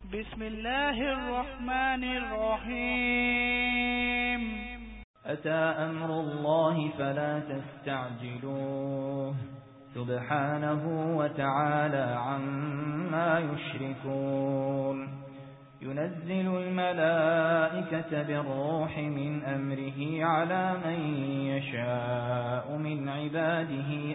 بسم الله الرحمن الرحيم. أتى أمر الله فلا تستعجلوه سبحانه وتعالى عما يشركون. ينزل الملائكة بالروح من أمره على من يشاء من عباده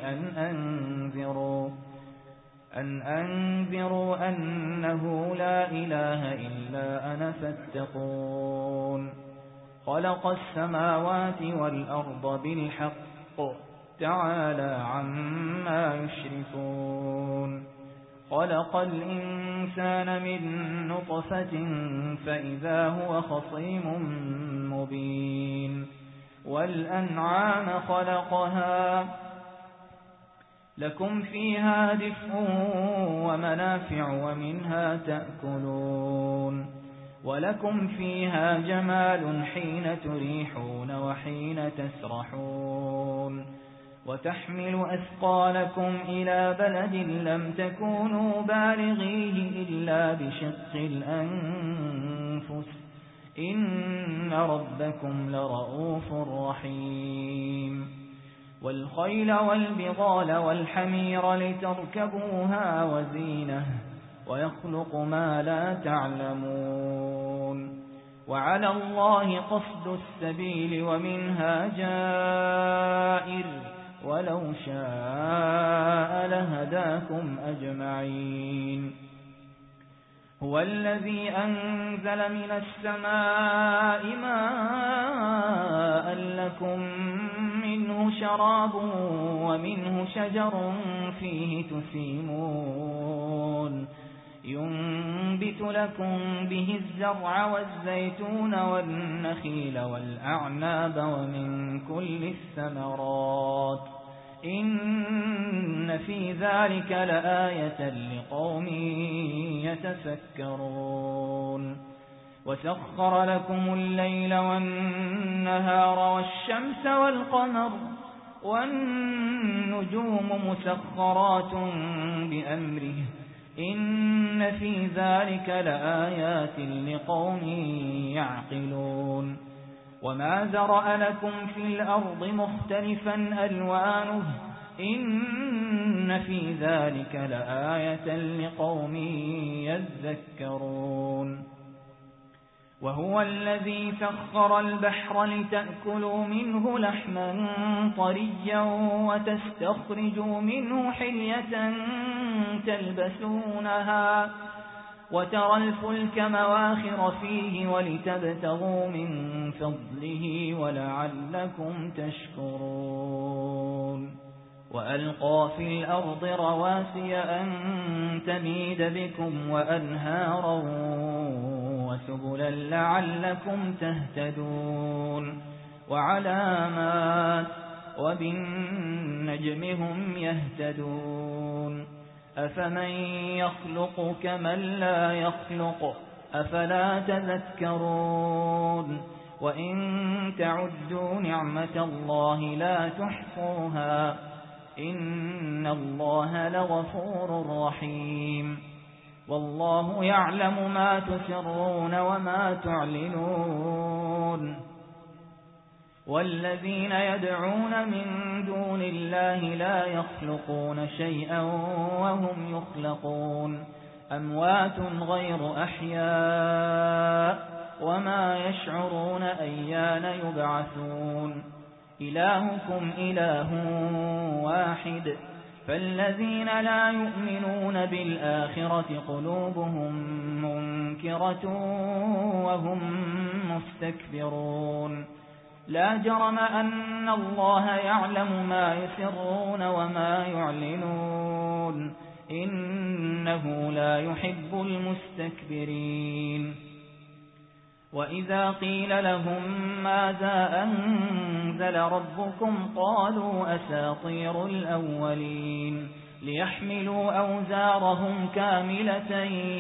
أن أنذروا أنه لا إله إلا أنا فاتقون. خلق السماوات والأرض بالحق تعالى عما يشركون. خلق الإنسان من نطفة فإذا هو خصيم مبين. والأنعام خلقها لكم فيها دفء ومنافع ومنها تأكلون. ولكم فيها جمال حين تريحون وحين تسرحون. وتحمل أثقالكم إلى بلد لم تكونوا بالغيه إلا بشق الأنفس إن ربكم لرؤوف رحيم. والخيل والبغال والحمير لتركبوها وزينة ويخلق ما لا تعلمون. وعلى الله قصد السبيل ومنها جائر ولو شاء لهداكم أجمعين. هو الذي أنزل من السماء ماء لكم منه شراب ومنه شجر فيه تسيمون. ينبت لكم به الزرع والزيتون والنخيل والأعناب ومن كل الثمرات إن في ذلك لآية لقوم يتفكرون. وسخر لكم الليل والنهار والشمس والقمر والنجوم مسخرات بأمره إن في ذلك لآيات لقوم يعقلون. وما ذرأ لكم في الأرض مختلفا ألوانه إن في ذلك لآية لقوم يذكرون. وهو الذي سخر البحر لتأكلوا منه لحما طريا وتستخرجوا منه حلية تلبسونها وترى الفلك مواخر فيه ولتبتغوا من فضله ولعلكم تشكرون. وألقى في الأرض رواسي أن تميد بكم وأنهارا وسبلا لعلكم تهتدون. وعلامات وبالنجم هم يهتدون. أفمن يخلق كمن لا يخلق أفلا تذكرون. وإن تعدوا نعمة الله لا تحصوها إن الله لغفور رحيم. والله يعلم ما تسرون وما تعلنون. والذين يدعون من دون الله لا يخلقون شيئا وهم يخلقون. أموات غير أحياء وما يشعرون أيان يبعثون. إلهكم إله واحد فالذين لا يؤمنون بالآخرة قلوبهم منكرة وهم مستكبرون. لا جرم أن الله يعلم ما يسرون وما يعلنون إنه لا يحب المستكبرين. وإذا قيل لهم ماذا أنزل ربكم قالوا أساطير الأولين ليحملوا أوزارهم كاملة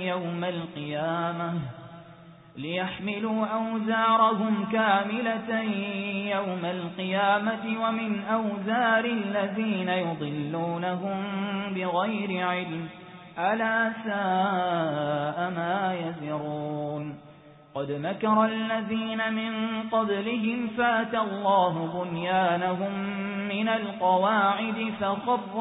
يوم القيامة ومن أوزار الذين يضلونهم بغير علم ألا ساء ما يزرون قد مكر الذين من قبلهم فأتى الله بنيانهم من القواعد فخر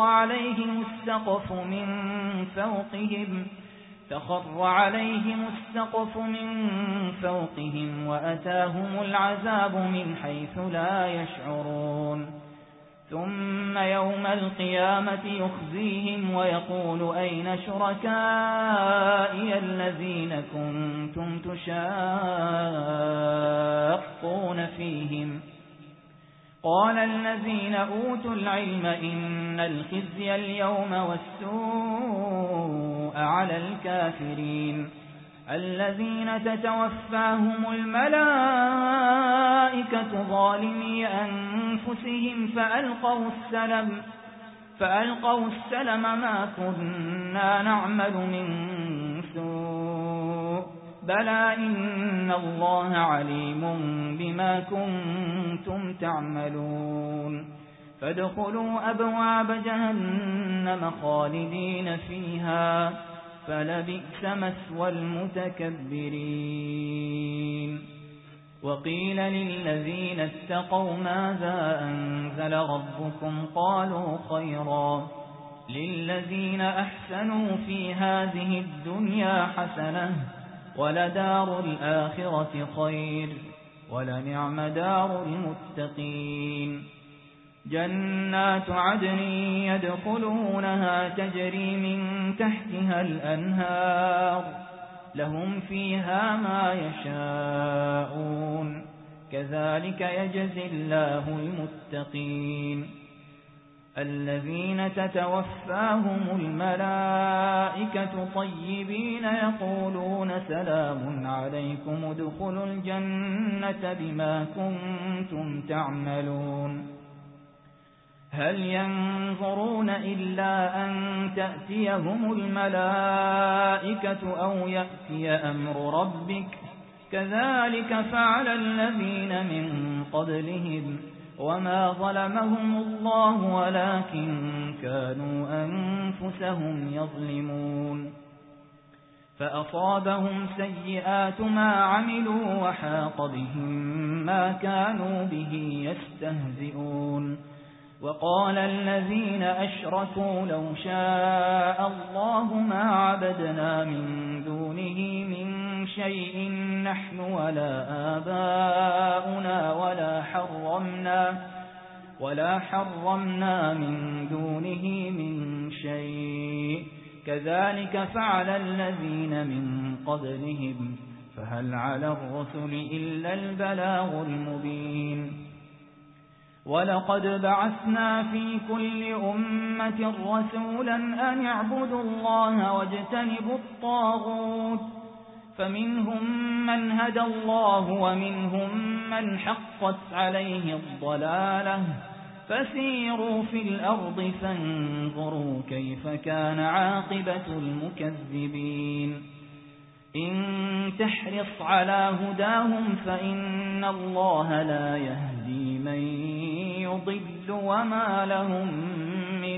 عليهم السقف من فوقهم وأتاهم العذاب من حيث لا يشعرون ثم يوم القيامة يخزيهم ويقول أين شركائي الذين كنتم تشاقون فيهم قال الذين أوتوا العلم إن الخزي اليوم والسوء على الكافرين الذين تتوفاهم الملائكة ظالمي أنفسهم فألقوا السلم ما كنا نعمل من سوء بلى إن الله عليم بما كنتم تعملون فادخلوا أبواب جهنم خالدين فيها فلبئس مثوى المتكبرين وقيل للذين اتقوا ماذا أنزل ربكم قالوا خيرا للذين أحسنوا في هذه الدنيا حسنة ولدار الآخرة خير ولنعم دار المتقين جنات عدن يدخلونها تجري من تحتها الأنهار لهم فيها ما يشاءون كذلك يجزي الله المتقين الذين تتوفاهم الملائكة طيبين يقولون سلام عليكم ادخلوا الجنة بما كنتم تعملون هل ينظرون إلا أن تأتيهم الملائكة أو يأتي أمر ربك كذلك فعل الذين من قبلهم وما ظلمهم الله ولكن كانوا أنفسهم يظلمون فأصابهم سيئات ما عملوا وحاق بهم ما كانوا به يستهزئون وقال الذين أشركوا لو شاء الله ما عبدنا من دونه من شيء نحن ولا آباؤنا ولا حرمنا من دونه من شيء كذلك فعل الذين من قبلهم فهل على الرسل إلا البلاغ المبين ولقد بعثنا في كل أمة رسولا أن اعبدوا الله واجتنبوا الطاغوت فمنهم من هدى الله ومنهم من حقت عليه الضلالة فسيروا في الأرض فانظروا كيف كان عاقبة المكذبين إن تحرص على هداهم فإن الله لا يهدي من يضل وما لهم من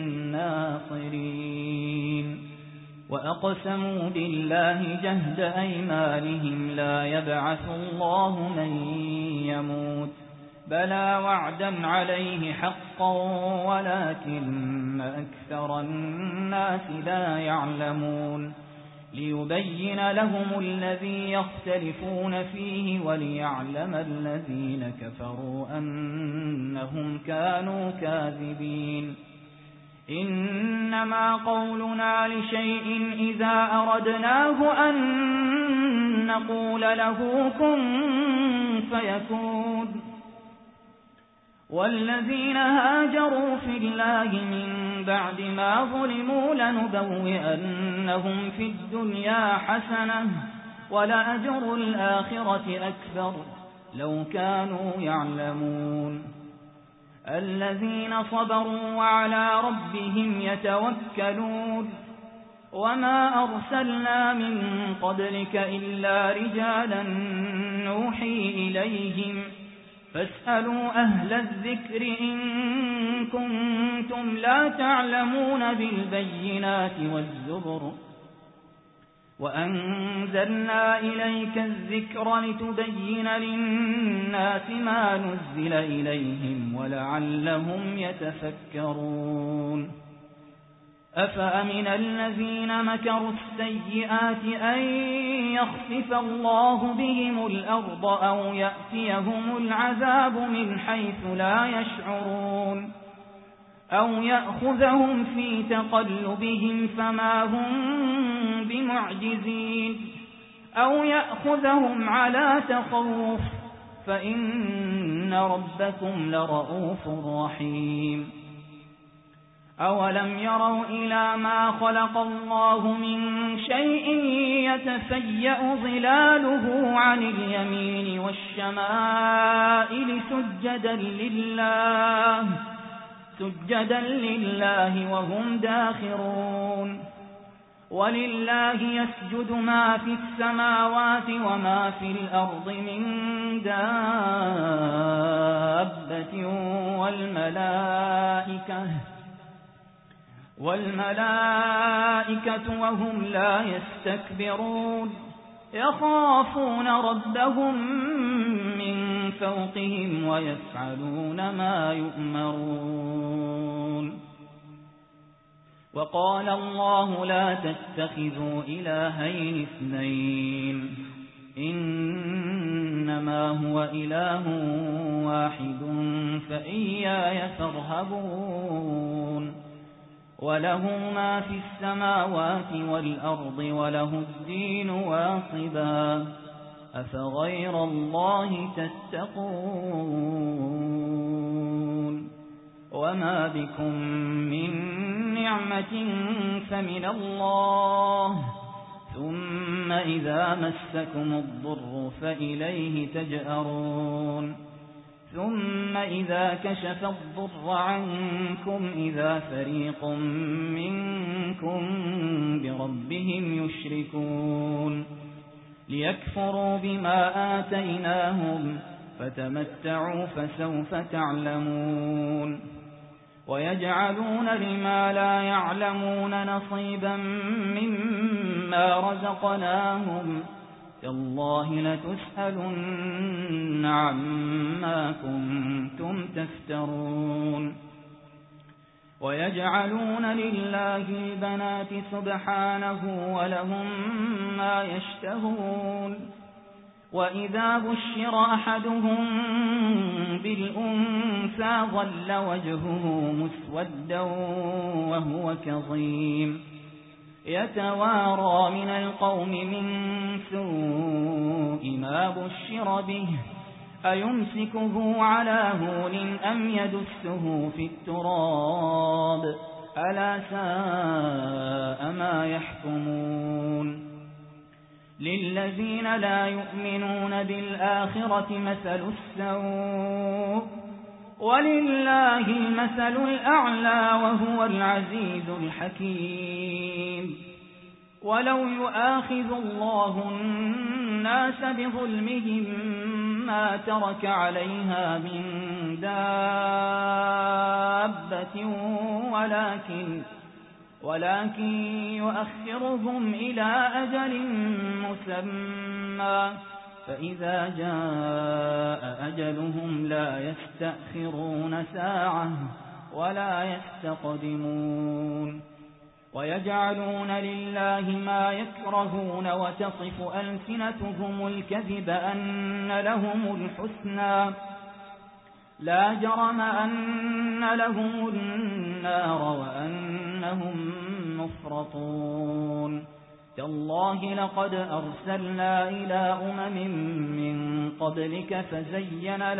ناصرين وأقسموا بالله جهد أيمانهم لا يبعث الله من يموت بلى وعدا عليه حقا ولكن أكثر الناس لا يعلمون ليبين لهم الذي يختلفون فيه وليعلم الذين كفروا أنهم كانوا كاذبين إنما قولنا لشيء إذا أردناه أن نقول له كن فيكون والذين هاجروا في الله من بعد ما ظلموا لنبوئنهم في الدنيا حسنة ولأجر الآخرة أكبر لو كانوا يعلمون الذين صبروا وعلى ربهم يتوكلون وما أرسلنا من قبلك إلا رجالا نوحي إليهم فاسألوا أهل الذكر إن كنتم لا تعلمون بالبينات والزبر وأنزلنا إليك الذكر لتبين للناس ما نزل إليهم ولعلهم يتفكرون أفأمن الذين مكروا السيئات أن يخسف الله بهم الأرض أو يأتيهم العذاب من حيث لا يشعرون أو يأخذهم في تقلبهم فما هم بمعجزين أو يأخذهم على تخوف فإن ربكم لرؤوف رحيم أولم يروا إلى ما خلق الله من شيء يتفيأ ظلاله عن اليمين والشمائل سجدا لله وهم داخرون ولله يسجد ما في السماوات وما في الأرض من دابة والملائكة وهم لا يستكبرون يخافون ربهم من فوقهم ويفعلون ما يؤمرون وقال الله لا تتخذوا إلهين اثنين إنما هو إله واحد فإياي فارهبون وله ما في السماوات والأرض وله الدين واصبا أفغير الله تتقون وما بكم من نعمة فمن الله ثم إذا مسكم الضر فإليه تجأرون ثم إذا كشف الضر عنكم إذا فريق منكم بربهم يشركون ليكفروا بما آتيناهم فتمتعوا فسوف تعلمون ويجعلون لما لا يعلمون نصيبا مما رزقناهم تالله لتسألن عما كنتم تفترون ويجعلون لله البنات سبحانه ولهم ما يشتهون وإذا بشر أحدهم بالأنثى ظل وجهه مسودا وهو كظيم يتوارى من القوم من سوء ما بشر به أيمسكه على هون أم يدسه في التراب ألا ساء ما يحكمون للذين لا يؤمنون بالآخرة مثل السوء ولله المثل الأعلى وهو العزيز الحكيم ولو يؤاخذ الله الناس بظلمهم ما ترك عليها من دابة ولكن يؤخرهم إلى أجل مسمى فإذا جاء أجلهم لا يستأخرون ساعة ولا يستقدمون ويجعلون لله ما يكرهون وتصف ألسنتهم الكذب أن لهم الحسنى لا جرم أن لهم النار وأنهم مفرطون تالله لقد أرسلنا إلى من قبلك فزين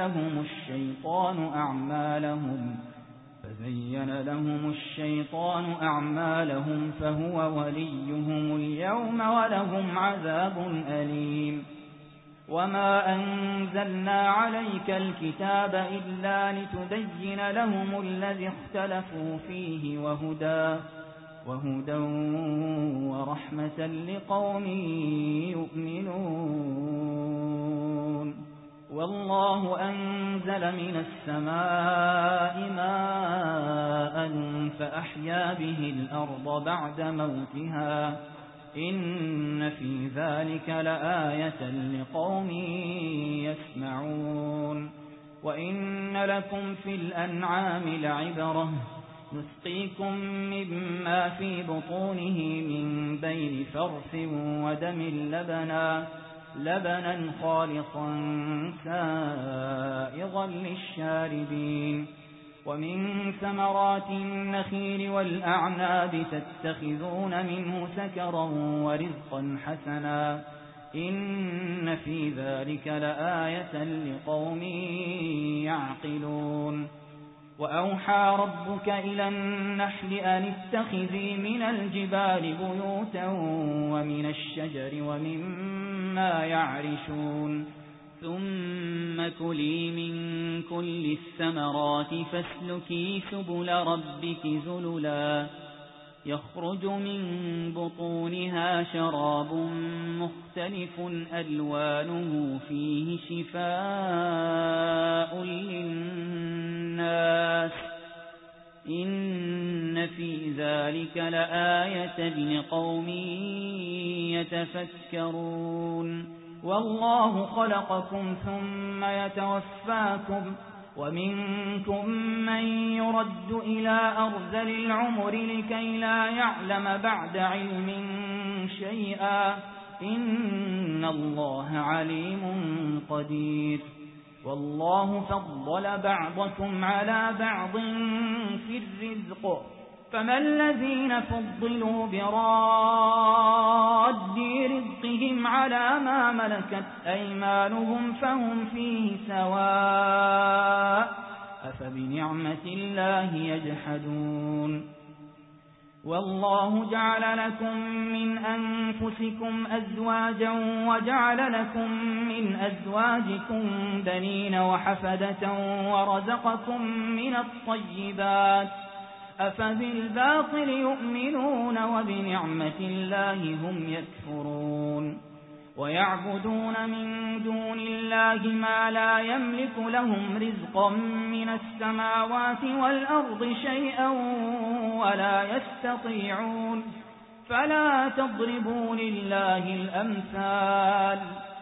لهم الشيطان أعمالهم فهو وليهم اليوم ولهم عذاب أليم وما أنزلنا عليك الكتاب إلا لتبين لهم الذي اختلفوا فيه وهدى ورحمة لقوم يؤمنون والله أنزل أنزل من السماء ماء فأحيا به الأرض بعد موتها إن في ذلك لآية لقوم يسمعون وإن لكم في الأنعام لعبرة نسقيكم مما في بطونه من بين فرث ودم لبنا خالصا سائغا للشاربين ومن ثمرات النخيل والأعناب تتخذون منه سكرا ورزقا حسنا إن في ذلك لآية لقوم يعقلون وأوحى ربك إلى النحل أن اتخذي من الجبال بيوتا ومن الشجر ومما يعرشون ثم كلي من كل الثمرات فاسلكي سبل ربك ذللا يخرج من بطونها شراب مختلف ألوانه فيه شفاء للناس إن في ذلك لآية لقوم يتفكرون والله خلقكم ثم يتوفاكم ومنكم من يرد إلى أرذل العمر لكي لا يعلم بعد علم شيئا إن الله عليم قدير والله فضل بعضكم على بعض في الرزق فما الذين فضلوا براد رزقهم على ما ملكت أيمانهم فهم فيه سواء أفبنعمة الله يجحدون والله جعل لكم من أنفسكم أزواجا وجعل لكم من أزواجكم بنين وحفدة ورزقكم من الطيبات أفبالباطل يؤمنون وبنعمة الله هم يكفرون ويعبدون من دون الله ما لا يملك لهم رزقا من السماوات والأرض شيئا ولا يستطيعون فلا تضربوا لله الأمثال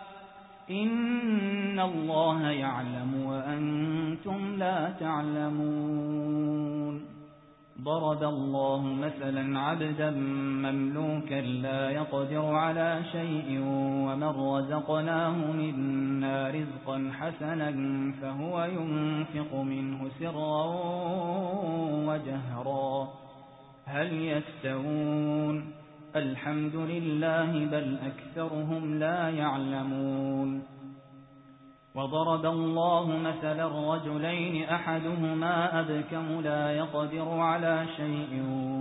إن الله يعلم وأنتم لا تعلمون ضرب الله مثلا عبدا مملوكا لا يقدر على شيء ومن رزقناه منا رزقا حسنا فهو ينفق منه سرا وجهرا هل يستوون الحمد لله بل أكثرهم لا يعلمون وضرب الله مثلا رجلين أحدهما أبكم لا يقدر على شيء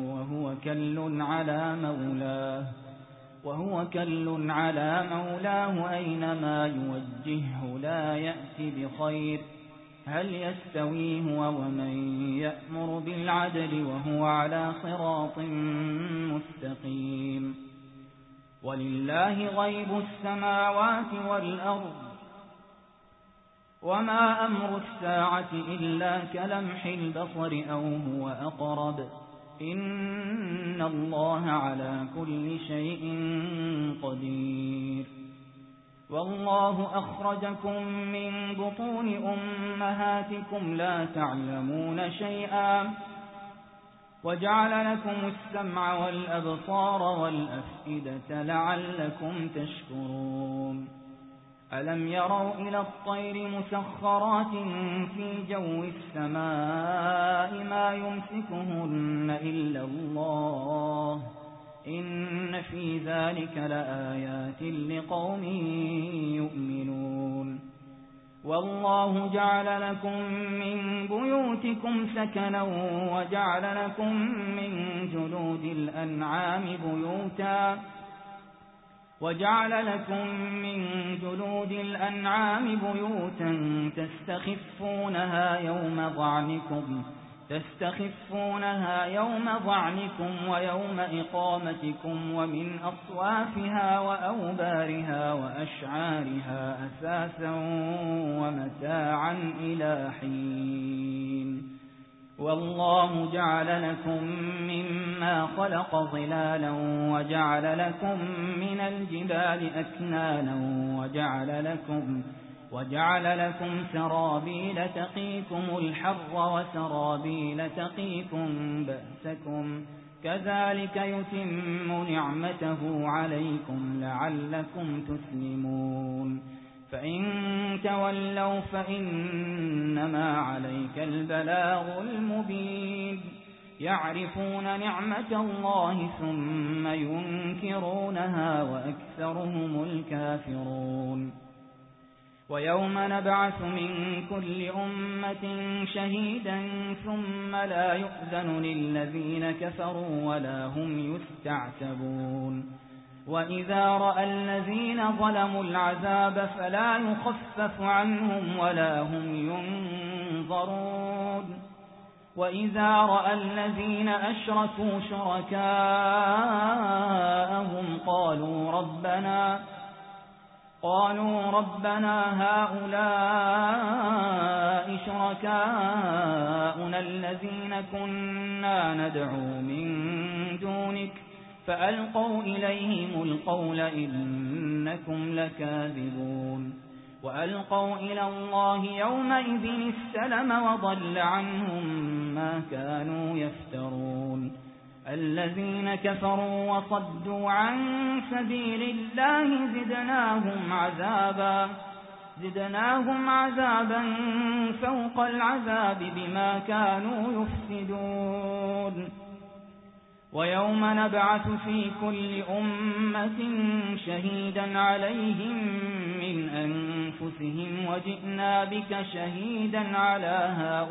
وهو كل على مولاه أينما يوجهه لا يأتي بخير هل يستوي هو ومن يأمر بالعدل وهو على صراط مستقيم ولله غيب السماوات والأرض وما أمر الساعة إلا كلمح البصر أو هو أقرب إن الله على كل شيء قدير والله أخرجكم من بطون أمهاتكم لا تعلمون شيئا وجعل لكم السمع والأبصار والأفئدة لعلكم تشكرون ألم يروا إلى الطير مسخرات في جو السماء ما يمسكهن إلا الله إن في ذلك لآيات لقوم يؤمنون والله جعل لكم من بيوتكم سكنا وجعل لكم من جلود الأنعام بيوتا تستخفونها يوم ظعنكم تستخفونها يوم ظعنكم ويوم إقامتكم ومن أصوافها وأوبارها وأشعارها أثاثا ومتاعا إلى حين والله جعل لكم مما خلق ظلالا وجعل لكم من الجبال أكنانا وجعل لكم سرابيل تقيكم الحر وسرابيل تقيكم بأسكم كذلك يتم نعمته عليكم لعلكم تسلمون فإن تولوا فإنما عليك البلاغ المبين يعرفون نعمة الله ثم ينكرونها وأكثرهم الكافرون ويوم نبعث من كل أمة شهيدا ثم لا يؤذن للذين كفروا ولا هم يستعتبون وإذا رأى الذين ظلموا العذاب فلا يخفف عنهم ولا هم ينظرون وإذا رأى الذين أشركوا شركاءهم قالوا ربنا هؤلاء شركاؤنا الذين كنا ندعو من دونك فألقوا إليهم القول إنكم لكاذبون وألقوا إلى الله يومئذ السلم وضل عنهم ما كانوا يفترون الذين كفروا وصدوا عن سبيل الله زدناهم عذابا فوق العذاب بما كانوا يفسدون ويوم نبعث في كل أمة شهيدا عليهم من أنفسهم وجئنا بك شهيدا على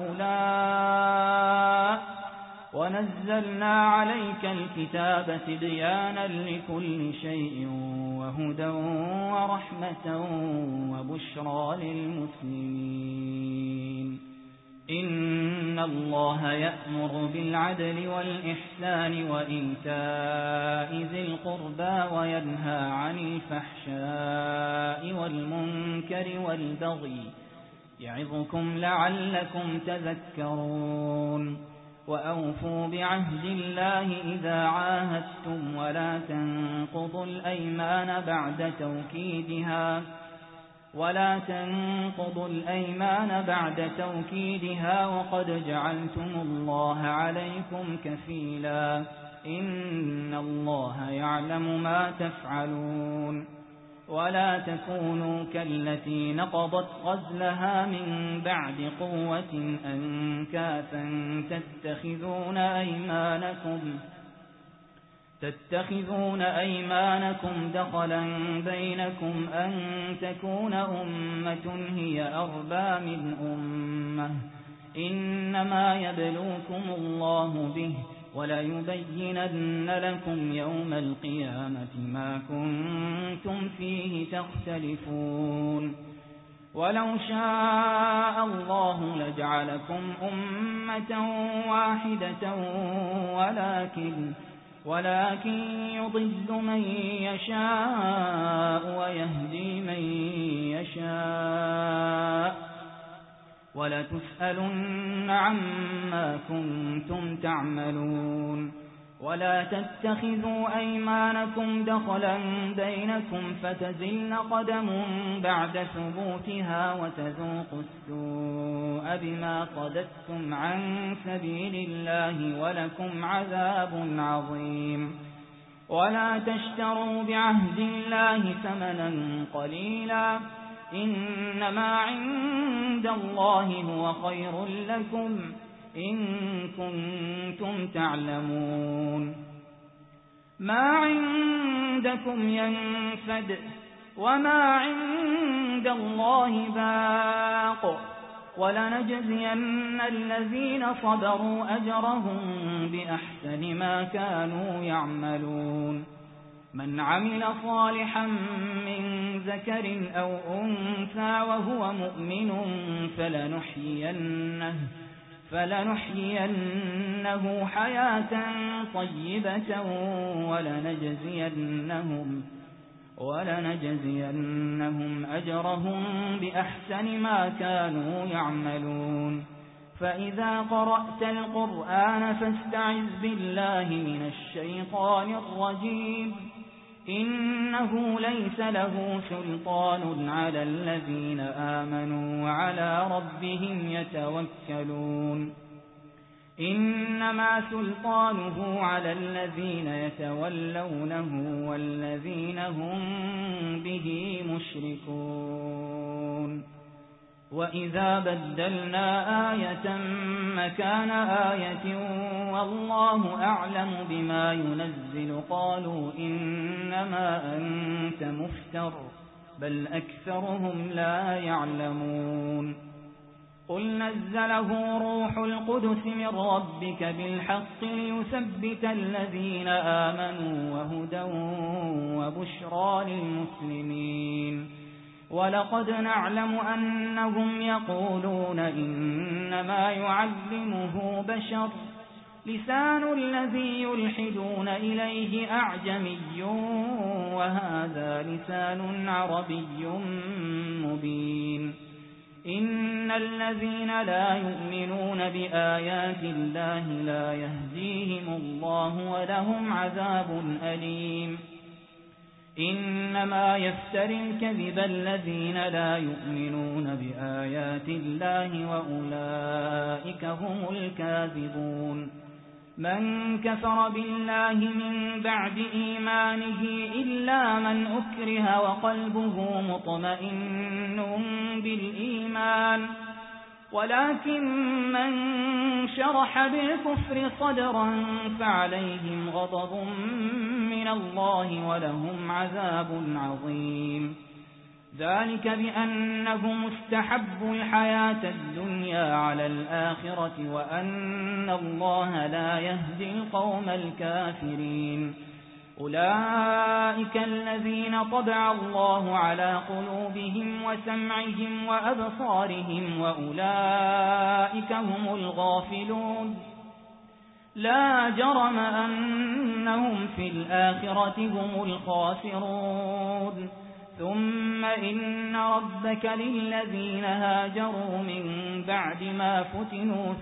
هؤلاء ونزلنا عليك الكتاب تبيانا لكل شيء وهدى ورحمة وبشرى للمسلمين إن الله يأمر بالعدل والإحسان وإيتاء ذي القربى وينهى عن الفحشاء والمنكر والبغي يعظكم لعلكم تذكرون وأوفوا بعهد الله إذا عاهدتم ولا تنقضوا الأيمان بعد توكيدها وقد جعلتم الله عليكم كفيلا إن الله يعلم ما تفعلون ولا تكونوا كالتي نقضت غزلها من بعد قوة أنكاثا تتخذون أيمانكم دخلا بينكم أن تكون أمة هي أربى من أمة إنما يبلوكم الله به وليبينن لكم يوم القيامة ما كنتم فيه تختلفون ولو شاء الله لجعلكم أمة واحدة ولكن يضل من يشاء ويهدي من يشاء ولتسألن عما كنتم تعملون ولا تتخذوا أيمانكم دخلا بينكم فتزل قدم بعد ثبوتها وتذوقوا السوء بما صددتم عن سبيل الله ولكم عذاب عظيم ولا تشتروا بعهد الله ثمنا قليلا إنما عند الله هو خير لكم إن كنتم تعلمون ما عندكم ينفد وما عند الله باق ولنجزين الذين صبروا أجرهم بأحسن ما كانوا يعملون من عمل صالحا من ذكر فلنحيينه حياة طيبة ولنجزينهم أجرهم بأحسن ما كانوا يعملون. فإذا قرأت القرآن فاستعذ بالله من الشيطان الرجيم. إنه ليس له سلطان على الذين آمنوا وعلى ربهم يتوكلون. إنما سلطانه على الذين يتولونه والذين هم به مشركون. وإذا بدلنا آية مكان آية والله أعلم بما ينزل قالوا إنما أنت مفتر بل أكثرهم لا يعلمون. قل نزله روح القدس من ربك بالحق ليثبت الذين آمنوا وهدى وبشرى للمسلمين. ولقد نعلم أنهم يقولون إنما يعلمه بشر لسان الذي يلحدون إليه أعجمي وهذا لسان عربي مبين. إن الذين لا يؤمنون بآيات الله لا يهديهم الله ولهم عذاب أليم. إنما يفتري الكذب الذين لا يؤمنون بآيات الله وأولئك هم الكاذبون. من كفر بالله من بعد إيمانه إلا من أكره وقلبه مطمئن بالإيمان ولكن من شرح بالكفر صدرا فعليهم غضب من الله ولهم عذاب عظيم. ذلك بأنهم استحبوا الحياة الدنيا على الآخرة وأن الله لا يهدي القوم الكافرين. أولئك الذين طبع الله على قلوبهم وسمعهم وأبصارهم وأولئك هم الغافلون. لا جرم أنهم في الآخرة هم الخاسرون. ثم إن ربك للذين هاجروا من بعد ما فتنوا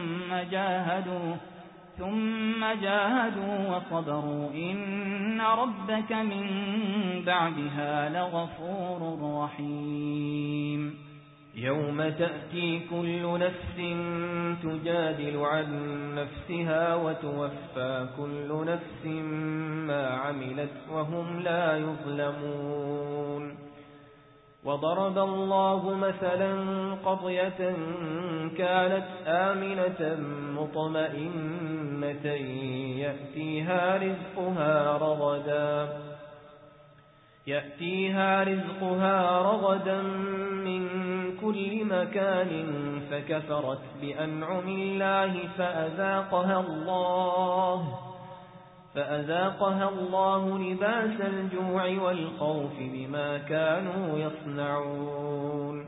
ثم جاهدوا وصبروا إن ربك من بعدها لغفور رحيم. يوم تأتي كل نفس تجادل عن نفسها وتوفى كل نفس ما عملت وهم لا يظلمون. وضرب الله مثلا قرية كانت آمنة مطمئنة يأتيها رزقها رغدا من كل مكان فكفرت بأنعم الله فأذاقها الله لباس الجوع والخوف بما كانوا يصنعون.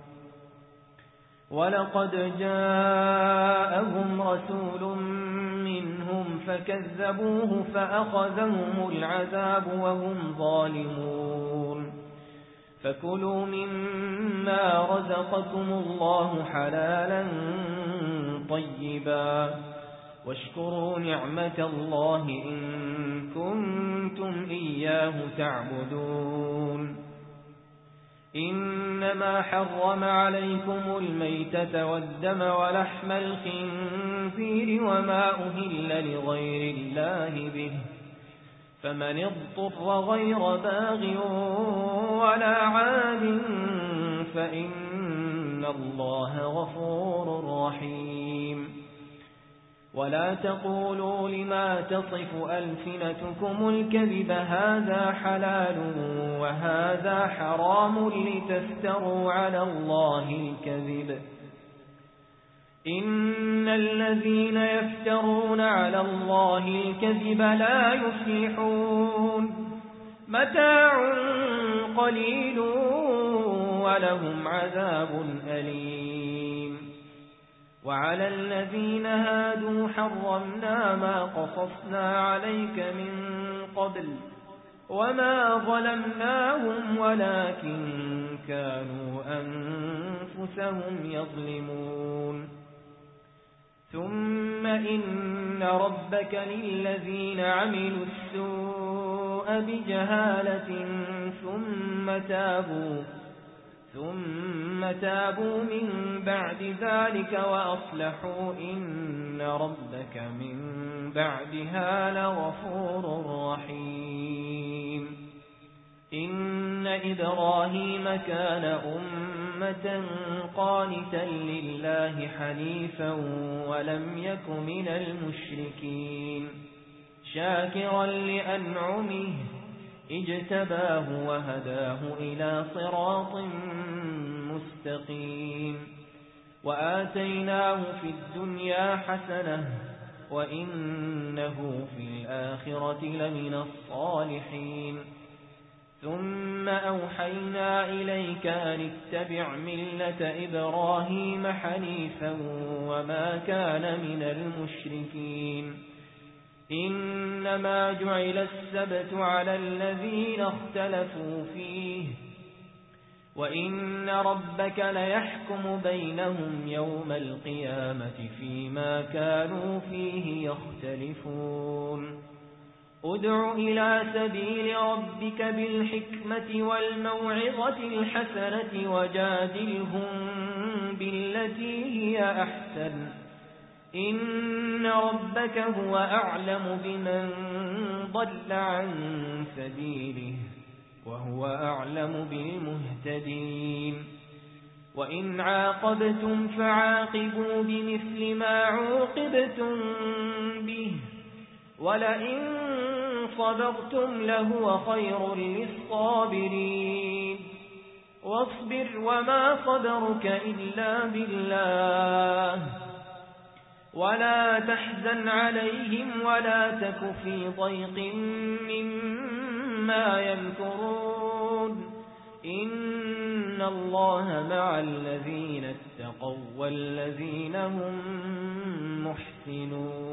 ولقد جاءهم رسول منهم فكذبوه فأخذهم العذاب وهم ظالمون. فكلوا مما رزقكم الله حلالا طيبا واشكروا نعمة الله إن كنتم إياه تعبدون. إنما حرم عليكم الميتة والدم ولحم الخنزير وما أهل لغير الله به فمن اضطر غير باغ ولا عاد فإن الله غفور رحيم. ولا تقولوا لما تصف ألسنتكم الكذب هذا حلال وهذا حرام لتفتروا على الله الكذب. إن الذين يفترون على الله الكذب لا يفلحون. متاع قليل ولهم عذاب أليم. وعلى الذين هادوا حرمنا ما قصصنا عليك من قبل وما ظلمناهم ولكن كانوا أنفسهم يظلمون ثم إن ربك للذين عملوا السوء بجهالة ثم تابوا من بعد ذلك وأصلحوا إن ربك من بعدها لغفور رحيم إن إبراهيم كان أمة قانتا لله حنيفا ولم يك من المشركين شاكرا لأنعمه اجتباه وهداه إلى صراط مستقيم وآتيناه في الدنيا حسنة وإنه في الآخرة لمن الصالحين ثم أوحينا إليك أن اتبع ملة إبراهيم حنيفا وما كان من المشركين إنما جعل السبت على الذين اختلفوا فيه وإن ربك ليحكم بينهم يوم القيامة فيما كانوا فيه يختلفون ادع إلى سبيل ربك بالحكمة والموعظة الحسنة وجادلهم بالتي هي أحسن إن ربك هو أعلم بمن ضل عن سبيله وهو أعلم بالمهتدين وإن عاقبتم فعاقبوا بمثل ما عوقبتم به ولئن صبرتم لهو خير للصابرين واصبر وما صبرك إلا بالله ولا تحزن عليهم ولا تك في ضيق مما يمكرون إن الله مع الذين اتقوا والذين هم محسنون